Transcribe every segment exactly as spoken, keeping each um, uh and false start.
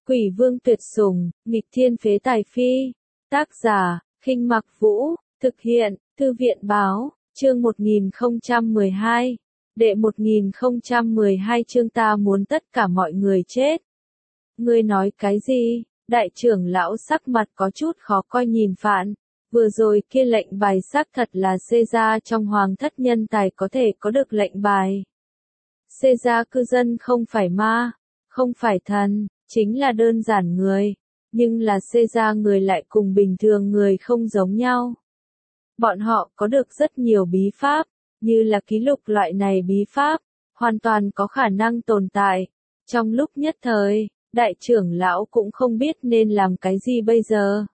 Quỷ vương tuyệt sủng, nghịch thiên phế tài phi. Tác giả, Khinh Mặc Vũ, thực hiện, Thư viện báo, chương một nghìn không trăm mười hai. Đệ một nghìn không trăm mười hai chương ta muốn tất cả mọi người chết. Ngươi nói cái gì? Đại trưởng lão sắc mặt có chút khó coi nhìn Phạn. Vừa rồi kia lệnh bài xác thật là Caesar trong hoàng thất nhân tài có thể có được lệnh bài. Caesar cư dân không phải ma, không phải thần, chính là đơn giản người. Nhưng là Caesar người lại cùng bình thường người không giống nhau. Bọn họ có được rất nhiều bí pháp, như là ký lục loại này bí pháp, hoàn toàn có khả năng tồn tại. Trong lúc nhất thời, đại trưởng lão cũng không biết nên làm cái gì bây giờ.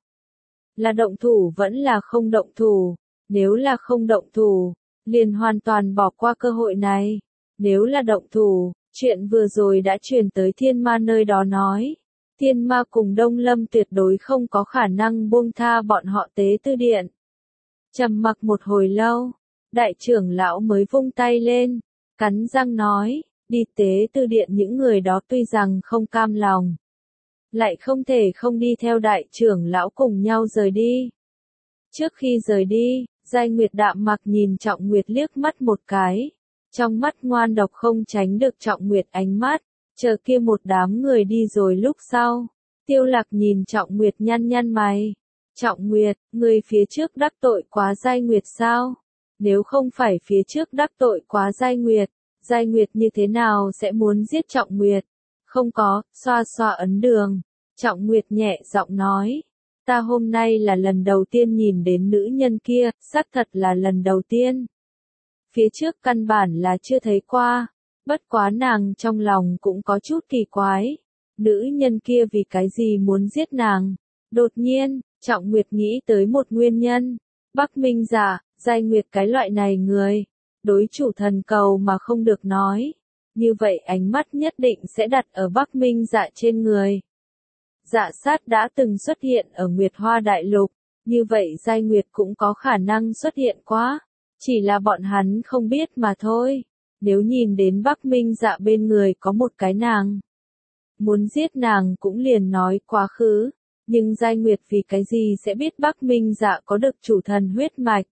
Là động thủ vẫn là không động thủ, nếu là không động thủ, liền hoàn toàn bỏ qua cơ hội này. Nếu là động thủ, chuyện vừa rồi đã truyền tới thiên ma nơi đó nói. Thiên ma cùng Đông Lâm tuyệt đối không có khả năng buông tha bọn họ tế tư điện. Trầm mặc một hồi lâu, đại trưởng lão mới vung tay lên, cắn răng nói, đi tế tư điện những người đó tuy rằng không cam lòng. Lại không thể không đi theo đại trưởng lão cùng nhau rời đi. Trước khi rời đi, Giai Nguyệt đạm mặc nhìn Trọng Nguyệt liếc mắt một cái. Trong mắt ngoan độc không tránh được Trọng Nguyệt ánh mắt, chờ kia một đám người đi rồi lúc sau. Tiêu Lạc nhìn Trọng Nguyệt nhăn nhăn mày. Trọng Nguyệt, người phía trước đắc tội quá Giai Nguyệt sao? Nếu không phải phía trước đắc tội quá Giai Nguyệt, Giai Nguyệt như thế nào sẽ muốn giết Trọng Nguyệt? Không có, xoa xoa ấn đường. Trọng Nguyệt nhẹ giọng nói. Ta hôm nay là lần đầu tiên nhìn đến nữ nhân kia, xác thật là lần đầu tiên. Phía trước căn bản là chưa thấy qua, bất quá nàng trong lòng cũng có chút kỳ quái. Nữ nhân kia vì cái gì muốn giết nàng? Đột nhiên, Trọng Nguyệt nghĩ tới một nguyên nhân. Bắc Minh Dạ, Giai Nguyệt cái loại này người, đối chủ thần cầu mà không được nói. Như vậy ánh mắt nhất định sẽ đặt ở Bắc Minh Dạ trên người. Dạ sát đã từng xuất hiện ở Nguyệt Hoa Đại Lục, như vậy Giai Nguyệt cũng có khả năng xuất hiện quá. Chỉ là bọn hắn không biết mà thôi. Nếu nhìn đến Bắc Minh Dạ bên người có một cái nàng, muốn giết nàng cũng liền nói quá khứ. Nhưng Giai Nguyệt vì cái gì sẽ biết Bắc Minh Dạ có được chủ thần huyết mạch?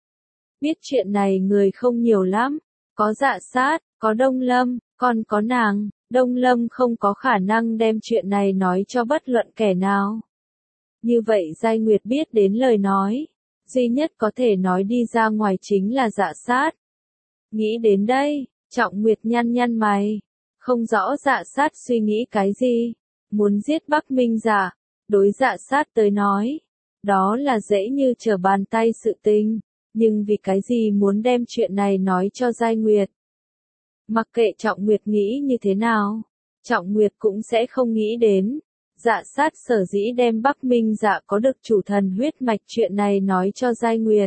Biết chuyện này người không nhiều lắm. Có Dạ sát, có Đông Lâm, còn có nàng. Đông Lâm không có khả năng đem chuyện này nói cho bất luận kẻ nào. Như vậy Giai Nguyệt biết đến lời nói. Duy nhất có thể nói đi ra ngoài chính là Dạ sát. Nghĩ đến đây, Trọng Nguyệt nhăn nhăn mày. Không rõ Dạ sát suy nghĩ cái gì. Muốn giết Bắc Minh Dạ. Đối Dạ sát tới nói. Đó là dễ như trở bàn tay sự tình. Nhưng vì cái gì muốn đem chuyện này nói cho Giai Nguyệt? Mặc kệ Trọng Nguyệt nghĩ như thế nào, Trọng Nguyệt cũng sẽ không nghĩ đến. Dạ sát sở dĩ đem Bắc Minh Dạ có được chủ thần huyết mạch chuyện này nói cho Giai Nguyệt.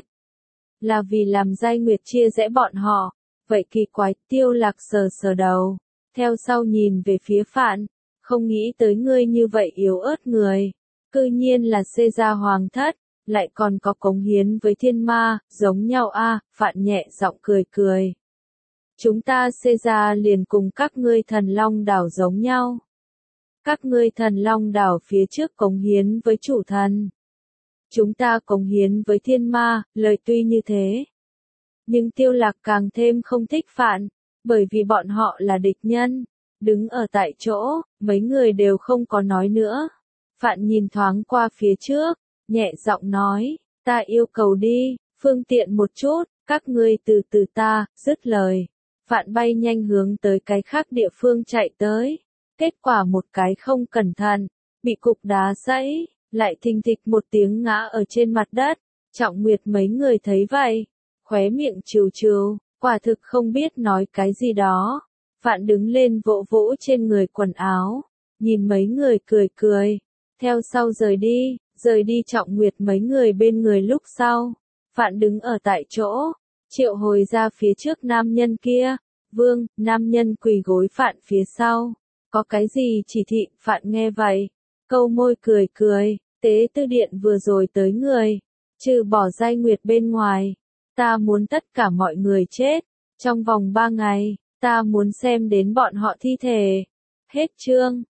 Là vì làm Giai Nguyệt chia rẽ bọn họ. Vậy kỳ quái, Tiêu Lạc sờ sờ đầu. Theo sau nhìn về phía Phạn. Không nghĩ tới ngươi như vậy yếu ớt người. Cư nhiên là Caesar hoàng thất. Lại còn có cống hiến với thiên ma, giống nhau a à, Phạn nhẹ giọng cười cười. Chúng ta Caesar liền cùng các ngươi thần long đảo giống nhau. Các ngươi thần long đảo phía trước cống hiến với chủ thần. Chúng ta cống hiến với thiên ma, lời tuy như thế. Nhưng Tiêu Lạc càng thêm không thích Phạn, bởi vì bọn họ là địch nhân. Đứng ở tại chỗ, mấy người đều không có nói nữa. Phạn nhìn thoáng qua phía trước, nhẹ giọng nói, ta yêu cầu đi, phương tiện một chút, các ngươi từ từ ta, dứt lời. Phạn bay nhanh hướng tới cái khác địa phương chạy tới. Kết quả một cái không cẩn thận, bị cục đá gãy, lại thình thịch một tiếng ngã ở trên mặt đất. Trọng Nguyệt mấy người thấy vậy, khóe miệng trừ trừ, quả thực không biết nói cái gì đó. Phạn đứng lên vỗ vỗ trên người quần áo, nhìn mấy người cười cười, theo sau rời đi, rời đi Trọng Nguyệt mấy người bên người lúc sau. Phạn đứng ở tại chỗ, triệu hồi ra phía trước nam nhân kia. Vương, nam nhân quỳ gối Phạn phía sau. Có cái gì chỉ thị? Phạn nghe vậy, câu môi cười cười. Tế tư điện vừa rồi tới người, trừ bỏ Giai Nguyệt bên ngoài, ta muốn tất cả mọi người chết. Trong vòng ba ngày, ta muốn xem đến bọn họ thi thể. Hết chương.